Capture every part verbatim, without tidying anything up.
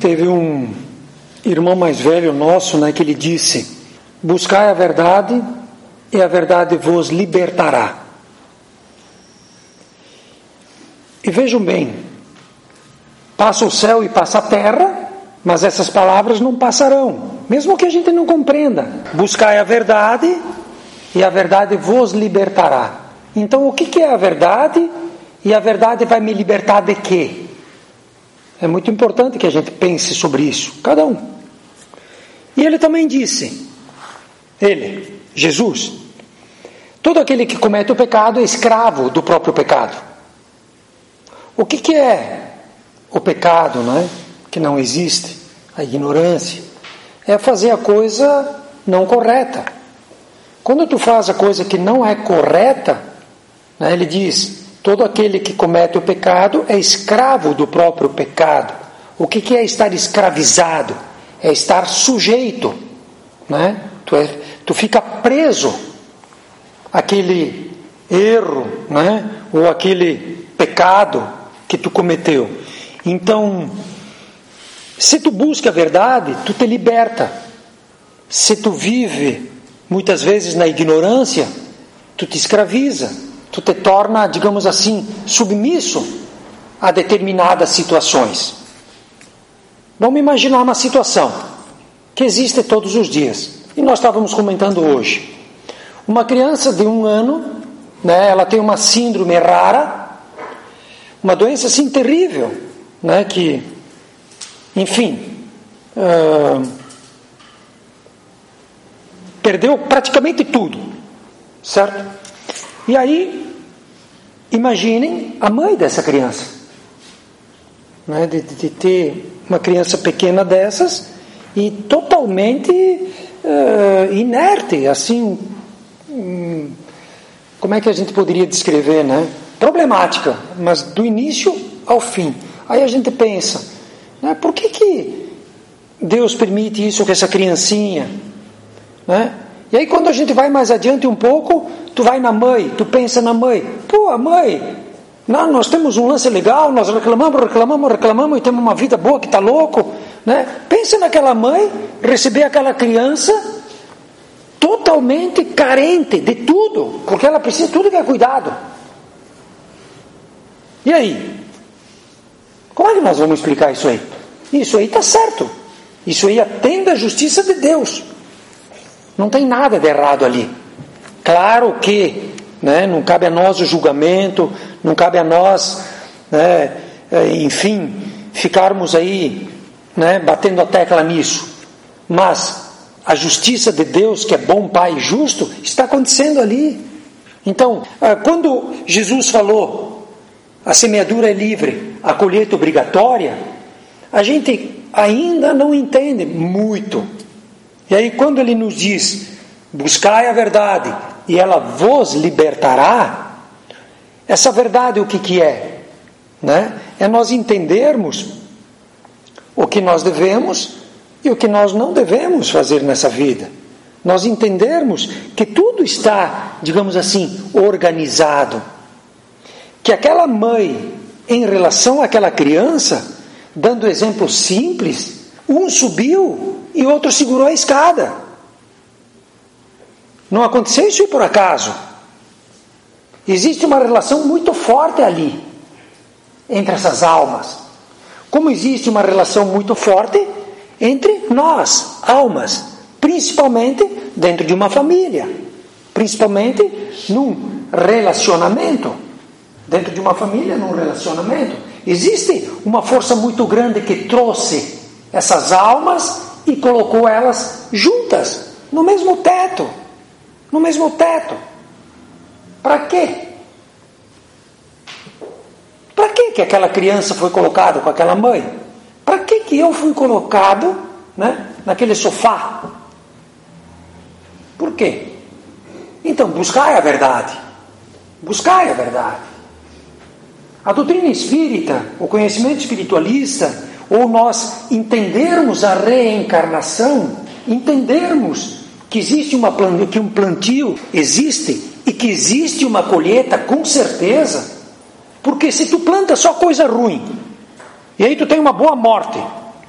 Teve um irmão mais velho nosso, né, que ele disse: buscai a verdade e a verdade vos libertará. E vejam bem, passa o céu e passa a terra, mas essas palavras não passarão, mesmo que a gente não compreenda. Buscai a verdade e a verdade vos libertará. Então o que é a verdade? E a verdade vai me libertar de quê? É muito importante que a gente pense sobre isso, cada um. E ele também disse, ele, Jesus, todo aquele que comete o pecado é escravo do próprio pecado. O que, que é o pecado, não é? Que não existe, a ignorância, é fazer a coisa não correta. Quando tu faz a coisa que não é correta, né, ele diz, todo aquele que comete o pecado é escravo do próprio pecado. O que, que é estar escravizado? É estar sujeito, né? Tu, é, tu fica preso àquele erro, né? Ou aquele pecado que tu cometeu. Então, se tu busca a verdade, tu te liberta. Se tu vive muitas vezes na ignorância, tu te escraviza, tu te torna, digamos assim, submisso a determinadas situações. Vamos imaginar uma situação que existe todos os dias, e nós estávamos comentando hoje. Uma criança de um ano, né, ela tem uma síndrome rara, uma doença assim terrível, né, que, enfim, uh, perdeu praticamente tudo, certo? E aí, imaginem a mãe dessa criança, né, de, de ter uma criança pequena dessas e totalmente uh, inerte, assim, hum, como é que a gente poderia descrever, né? Problemática, mas do início ao fim. Aí a gente pensa, né, por que que Deus permite isso com essa criancinha, né? E aí quando a gente vai mais adiante um pouco, tu vai na mãe, tu pensa na mãe, pô, a mãe, não, nós temos um lance legal, nós reclamamos, reclamamos, reclamamos e temos uma vida boa que está louco, né? Pensa naquela mãe receber aquela criança totalmente carente de tudo, porque ela precisa de tudo que é cuidado. E aí? Como é que nós vamos explicar isso aí? Isso aí está certo. Isso aí atende à justiça de Deus. Não tem nada de errado ali. Claro que, né, não cabe a nós o julgamento, não cabe a nós, né, enfim, ficarmos aí, né, batendo a tecla nisso. Mas a justiça de Deus, que é bom Pai justo, está acontecendo ali. Então, quando Jesus falou a semeadura é livre, a colheita obrigatória, a gente ainda não entende muito. E aí quando ele nos diz, buscai a verdade e ela vos libertará, essa verdade o que que é? Né? É nós entendermos o que nós devemos e o que nós não devemos fazer nessa vida. Nós entendermos que tudo está, digamos assim, organizado. Que aquela mãe, em relação àquela criança, dando exemplo simples, um subiu e outro segurou a escada. Não aconteceu isso por acaso. Existe uma relação muito forte ali, entre essas almas. Como existe uma relação muito forte entre nós, almas, principalmente dentro de uma família, principalmente num relacionamento. Dentro de uma família, num relacionamento, existe uma força muito grande que trouxe essas almas e colocou elas juntas, no mesmo teto. No mesmo teto. Para quê? Para que que aquela criança foi colocada com aquela mãe? Para que que eu fui colocado, né, naquele sofá? Por quê? Então, buscai a verdade. Buscai a verdade. A doutrina espírita, o conhecimento espiritualista, ou nós entendermos a reencarnação, entendermos que existe uma, que um plantio existe e que existe uma colheita com certeza, porque se tu planta só coisa ruim, e aí tu tem uma boa morte,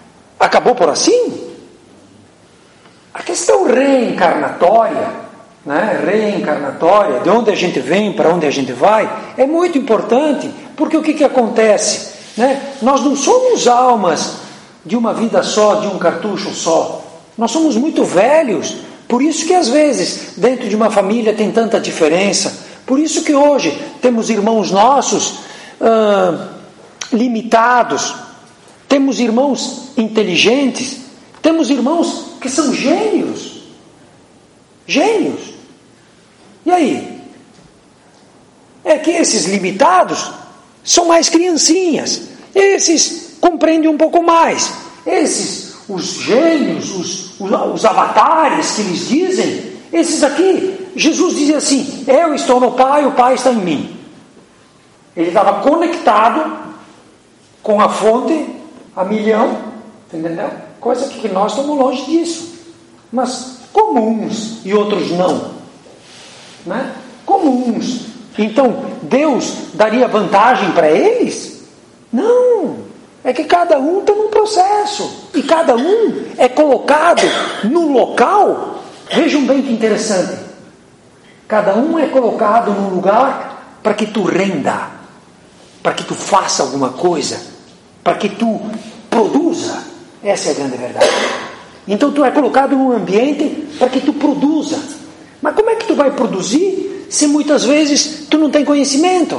acabou por assim? A questão reencarnatória, né? Reencarnatória, de onde a gente vem, para onde a gente vai, é muito importante, porque o que, que acontece? Né? Nós não somos almas de uma vida só, de um cartucho só. Nós somos muito velhos, por isso que às vezes dentro de uma família tem tanta diferença. Por isso que hoje temos irmãos nossos ah, limitados, temos irmãos inteligentes, temos irmãos que são gênios. Gênios. E aí? É que esses limitados são mais criancinhas. Esses compreendem um pouco mais. Esses, os gênios, os, os, os avatares que eles dizem, esses aqui, Jesus dizia assim: eu estou no Pai, o Pai está em mim. Ele estava conectado com a fonte a milhão, entendeu? Coisa que nós estamos longe disso. Mas como uns e outros não, né? Como uns. Então, Deus daria vantagem para eles? Não. É que cada um está num processo. E cada um é colocado num local. Vejam bem que interessante. Cada um é colocado num lugar para que tu renda, para que tu faça alguma coisa, para que tu produza. Essa é a grande verdade. Então tu é colocado num ambiente para que tu produza. Mas como é que tu vai produzir se muitas vezes tu não tem conhecimento?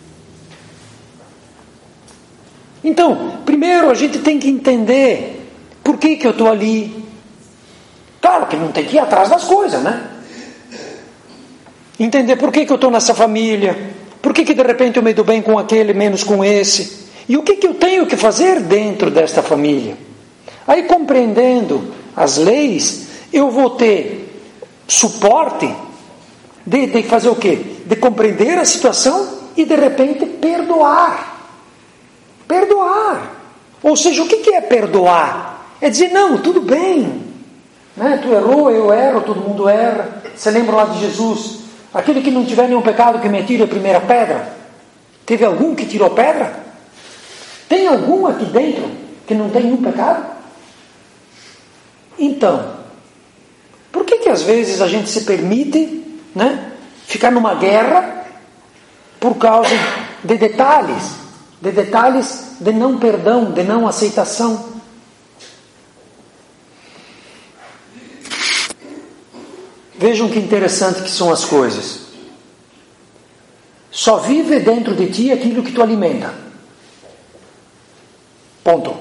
Então, primeiro a gente tem que entender por que que eu estou ali. Claro que não tem que ir atrás das coisas, né? Entender por que que eu estou nessa família, por que que de repente eu me dou bem com aquele, menos com esse, e o que que eu tenho que fazer dentro desta família. Aí, compreendendo as leis, eu vou ter suporte de, de fazer o quê? De compreender a situação e de repente perdoar. Perdoar. Ou seja, o que que é perdoar? É dizer, não, tudo bem, né? Tu errou, eu erro, todo mundo erra. Você lembra lá de Jesus? Aquele que não tiver nenhum pecado que me atire a primeira pedra. Teve algum que tirou pedra? Tem algum aqui dentro que não tem nenhum pecado? Então, por que que às vezes a gente se permite, né, ficar numa guerra por causa de detalhes? De detalhes de não perdão, de não aceitação. Vejam que interessante que são as coisas. Só vive dentro de ti aquilo que tu alimenta. Ponto.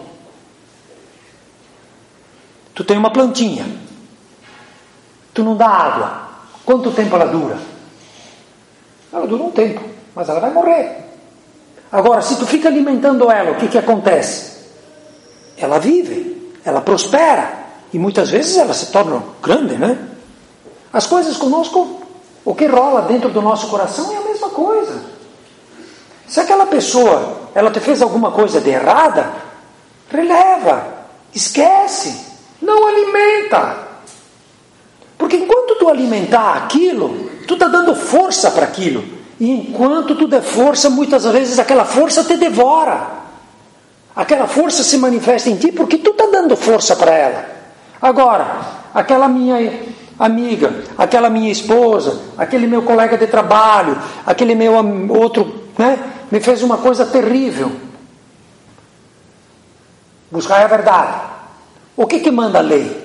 Tu tem uma plantinha. Tu não dá água. Quanto tempo ela dura? Ela dura um tempo, mas ela vai morrer. Agora, se tu fica alimentando ela, o que que acontece? Ela vive, ela prospera, e muitas vezes ela se torna grande, né? As coisas conosco, o que rola dentro do nosso coração é a mesma coisa. Se aquela pessoa, ela te fez alguma coisa de errada, releva, esquece, não alimenta. Porque enquanto tu alimentar aquilo, tu está dando força para aquilo. E enquanto tu der força, muitas vezes aquela força te devora. Aquela força se manifesta em ti porque tu está dando força para ela. Agora, aquela minha amiga, aquela minha esposa, aquele meu colega de trabalho, aquele meu outro, né, me fez uma coisa terrível. Buscar a verdade. O que que manda a lei?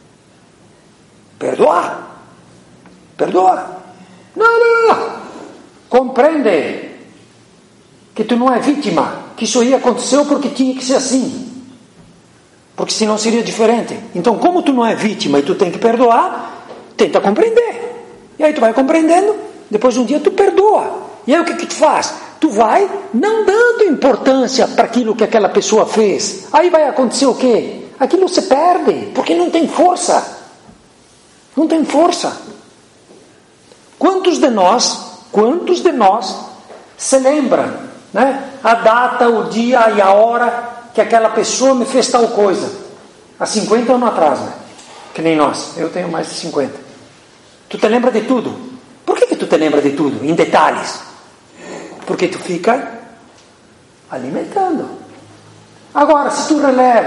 Perdoar. Perdoar. Não, não, não. Compreende que tu não é vítima, que isso aí aconteceu porque tinha que ser assim, porque senão seria diferente. Então, como tu não é vítima e tu tem que perdoar, tenta compreender, e aí tu vai compreendendo, depois de um dia tu perdoa, e aí o que que tu faz? Tu vai não dando importância para aquilo que aquela pessoa fez. Aí vai acontecer o quê? Aquilo se perde, porque não tem força, não tem força. Quantos de nós Quantos de nós se lembram, né, a data, o dia e a hora que aquela pessoa me fez tal coisa? Há cinquenta anos atrás, né? Que nem nós. Eu tenho mais de cinquenta. Tu te lembra de tudo. Por que que tu te lembra de tudo? Em detalhes. Porque tu fica alimentando. Agora, se tu releva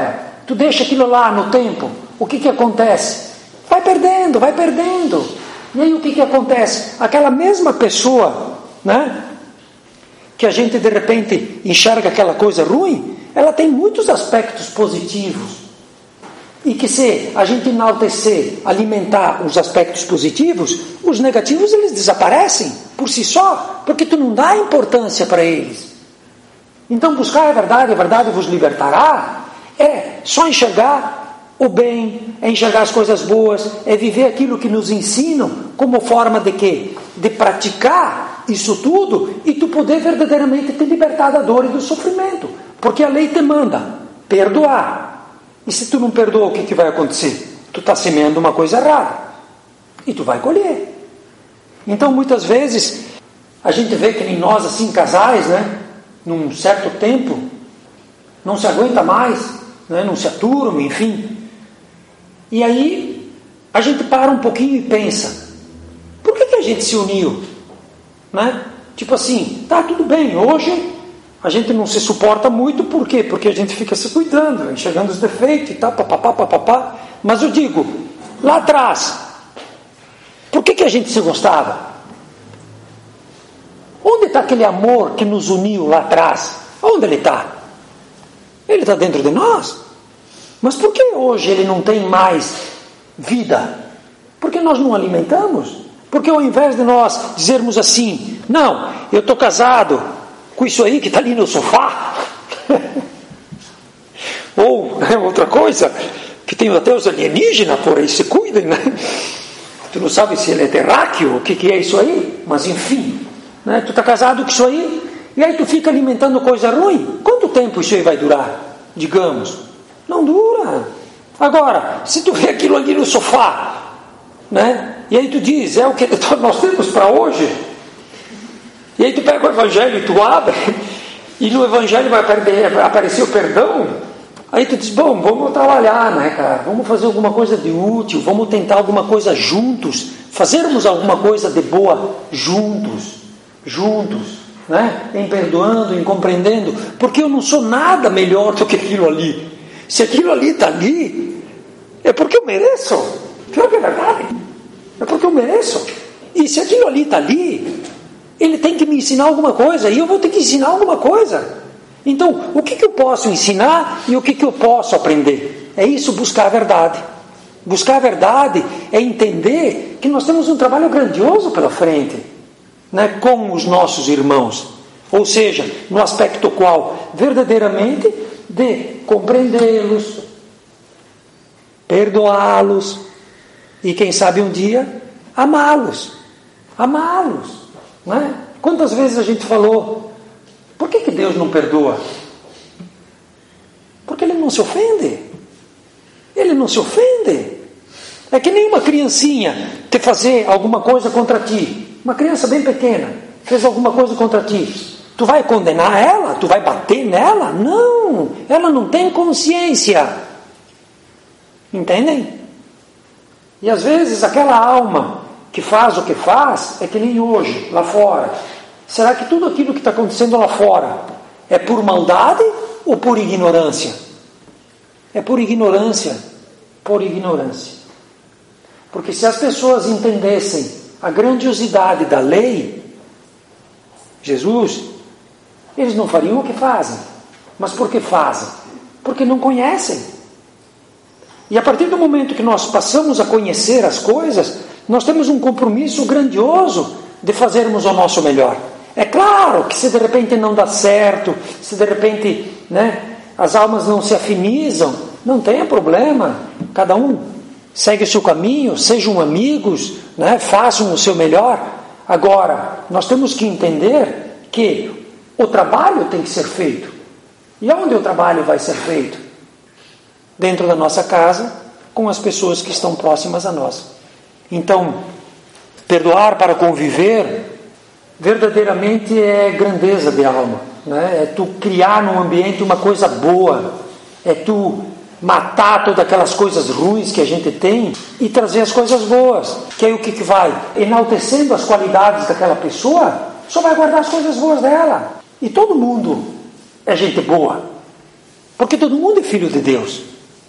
Tu deixa aquilo lá no tempo, o que que acontece? Vai perdendo, vai perdendo. E aí o que que acontece? Aquela mesma pessoa, né, que a gente de repente enxerga aquela coisa ruim, ela tem muitos aspectos positivos. E que se a gente enaltecer, alimentar os aspectos positivos, os negativos eles desaparecem por si só, porque tu não dá importância para eles. Então buscar a verdade, a verdade vos libertará, é só enxergar o bem, é enxergar as coisas boas, é viver aquilo que nos ensinam como forma de quê? De praticar isso tudo e tu poder verdadeiramente te libertar da dor e do sofrimento. Porque a lei te manda perdoar. E se tu não perdoa, o que, que vai acontecer? Tu está semeando uma coisa errada. E tu vai colher. Então, muitas vezes, a gente vê que nem nós, assim, casais, né? Num certo tempo, não se aguenta mais, né? Não se aturma, enfim. E aí, a gente para um pouquinho e pensa, por que, que a gente se uniu? Né? Tipo assim, tá, tudo bem, hoje a gente não se suporta muito, por quê? Porque a gente fica se cuidando, enxergando os defeitos e tal, papapá, papapá. Mas eu digo, lá atrás, por que, que a gente se gostava? Onde está aquele amor que nos uniu lá atrás? Onde ele está? Ele está dentro de nós. Mas por que hoje ele não tem mais vida? Porque nós não alimentamos? Porque ao invés de nós dizermos assim, não, eu estou casado com isso aí que está ali no sofá, ou né, outra coisa, que tem até os alienígenas por aí se cuidem, né? Tu não sabe se ele é terráqueo, o que, que é isso aí, mas enfim, né? Tu está casado com isso aí, e aí tu fica alimentando coisa ruim. Quanto tempo isso aí vai durar? Digamos, não dura. Agora, se tu vê aquilo ali no sofá, né? E aí tu diz, é o que nós temos para hoje. E aí tu pega o Evangelho e tu abre, e no Evangelho vai aparecer o perdão. Aí tu diz, bom, vamos trabalhar, né, cara? Vamos fazer alguma coisa de útil, vamos tentar alguma coisa juntos, fazermos alguma coisa de boa juntos, juntos, né? Em perdoando, em compreendendo, porque eu não sou nada melhor do que aquilo ali. Se aquilo ali está ali, é porque eu mereço. Pior que é verdade. É porque eu mereço. E se aquilo ali está ali, ele tem que me ensinar alguma coisa, e eu vou ter que ensinar alguma coisa. Então, o que, que eu posso ensinar e o que, que eu posso aprender? É isso, buscar a verdade. Buscar a verdade é entender que nós temos um trabalho grandioso pela frente, né, com os nossos irmãos. Ou seja, no aspecto qual, verdadeiramente, de compreendê-los, perdoá-los e, quem sabe, um dia, amá-los. Amá-los. Não é? Quantas vezes a gente falou, por que, que Deus não perdoa? Porque Ele não se ofende. Ele não se ofende. É que nem uma criancinha te fazer alguma coisa contra ti. Uma criança bem pequena fez alguma coisa contra ti. Tu vai condenar ela? Tu vai bater nela? Não, ela não tem consciência. Entendem? E às vezes aquela alma que faz o que faz, é que nem hoje, lá fora. Será que tudo aquilo que está acontecendo lá fora é por maldade ou por ignorância? É por ignorância, por ignorância. Porque se as pessoas entendessem a grandiosidade da lei, Jesus, eles não fariam o que fazem. Mas por que fazem? Porque não conhecem. E a partir do momento que nós passamos a conhecer as coisas, nós temos um compromisso grandioso de fazermos o nosso melhor. É claro que se de repente não dá certo, se de repente, né, as almas não se afinizam, não tem problema. Cada um segue o seu caminho, sejam amigos, né, façam o seu melhor. Agora, nós temos que entender que o trabalho tem que ser feito. E onde o trabalho vai ser feito? Dentro da nossa casa, com as pessoas que estão próximas a nós. Então, perdoar para conviver, verdadeiramente é grandeza de alma, né? É tu criar num ambiente uma coisa boa, é tu matar todas aquelas coisas ruins que a gente tem e trazer as coisas boas, que aí o que, que vai? Enaltecendo as qualidades daquela pessoa, só vai guardar as coisas boas dela. E todo mundo é gente boa, porque todo mundo é filho de Deus.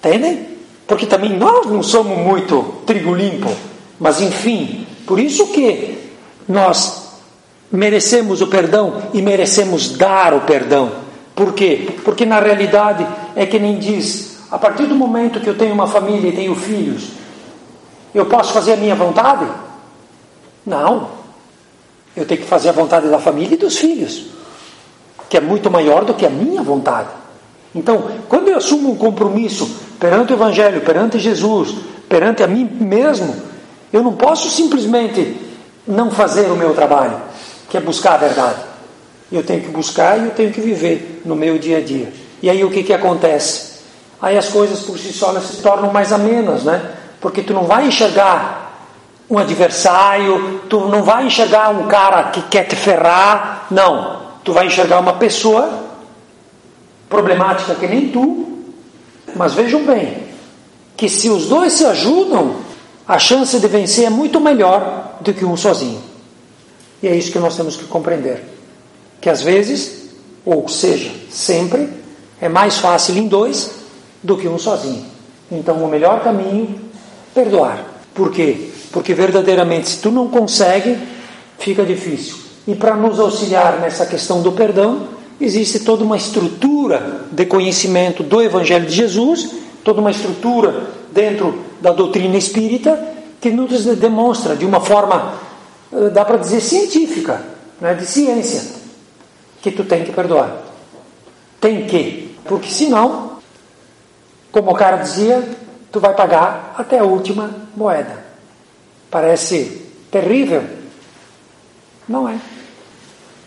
Entendem? Porque também nós não somos muito trigo limpo. Mas enfim, por isso que nós merecemos o perdão e merecemos dar o perdão. Por quê? Porque na realidade é que nem diz, a partir do momento que eu tenho uma família e tenho filhos, eu posso fazer a minha vontade? Não. Eu tenho que fazer a vontade da família e dos filhos, que é muito maior do que a minha vontade. Então, quando eu assumo um compromisso perante o Evangelho, perante Jesus, perante a mim mesmo, eu não posso simplesmente não fazer o meu trabalho, que é buscar a verdade. Eu tenho que buscar e eu tenho que viver no meu dia a dia. E aí o que que acontece? Aí as coisas por si só se tornam mais amenas, né? Porque tu não vai enxergar um adversário, tu não vai enxergar um cara que quer te ferrar, não. Tu vai enxergar uma pessoa problemática que nem tu, mas vejam bem, que se os dois se ajudam, a chance de vencer é muito melhor do que um sozinho. E é isso que nós temos que compreender. Que às vezes, ou seja, sempre, é mais fácil em dois do que um sozinho. Então o melhor caminho, perdoar. Por quê? Porque verdadeiramente, se tu não consegue, fica difícil. E para nos auxiliar nessa questão do perdão, existe toda uma estrutura de conhecimento do Evangelho de Jesus, toda uma estrutura dentro da doutrina espírita, que nos demonstra de uma forma, dá para dizer, científica, né, de ciência, que tu tem que perdoar. Tem que. Porque senão, como o cara dizia, tu vai pagar até a última moeda. Parece terrível? Não é.